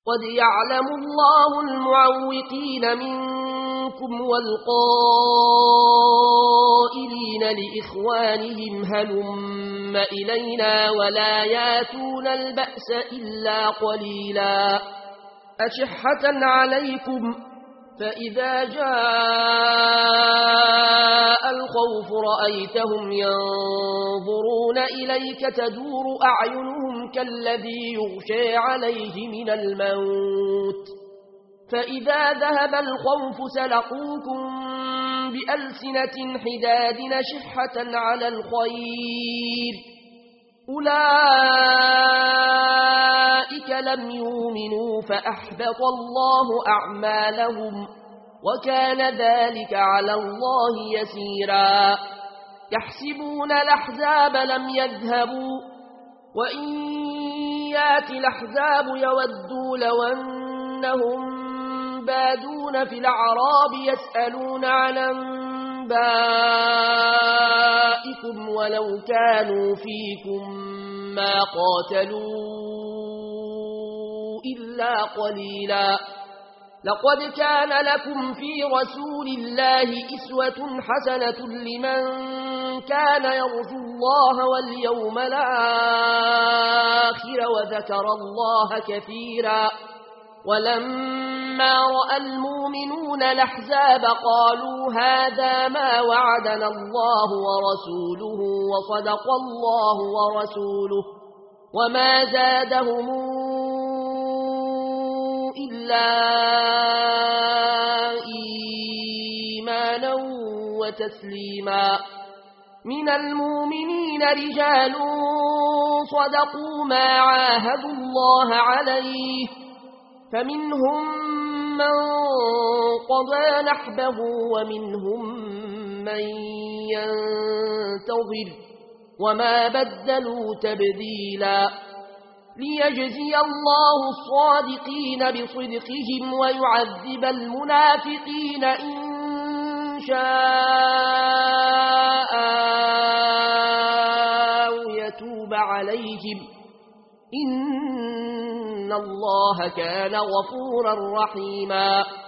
قد يعلم الله المعوقين منكم والقائلين لإخوانهم هلم إلينا ولا ياتون البأس إلا قليلا أشحة عليكم فإذا جاء الخوف رأيتهم ينظرون إليك تدور أعينهم كالذي يغشى عليه من الموت فإذا ذهب الخوف سلقوكم بألسنة حداد شحة على الخير أولئك لم يؤمنوا فأحبط الله أعمالهم وكان ذلك على الله يسيرا يحسبون الأحزاب لم يذهبوا وإن يات الأحزاب يودوا لو أنهم بادون في الأعراب يسألون عن أنبائكم ولو كانوا فيكم ما قاتلوا إلا قليلا لقد كان لكم في رسول الله إسوة حسنة لمن كان يرجو الله واليوم الآخر وذكر الله كثيرا ولما رأى المؤمنون الأحزاب قالوا هذا ما وعدنا الله ورسوله وصدق الله ورسوله وما زادهم إلا إيمانا وتسليما من المؤمنين رجال صدقوا ما عاهدوا الله عليه فمنهم من قضى نحبه ومنهم من ينتظر وما بدلوا تبديلا ليجزي الله الصادقين بصدقهم ويعذب المنافقين إن شاء يتوب عليهم إن الله كان غفورا رحيما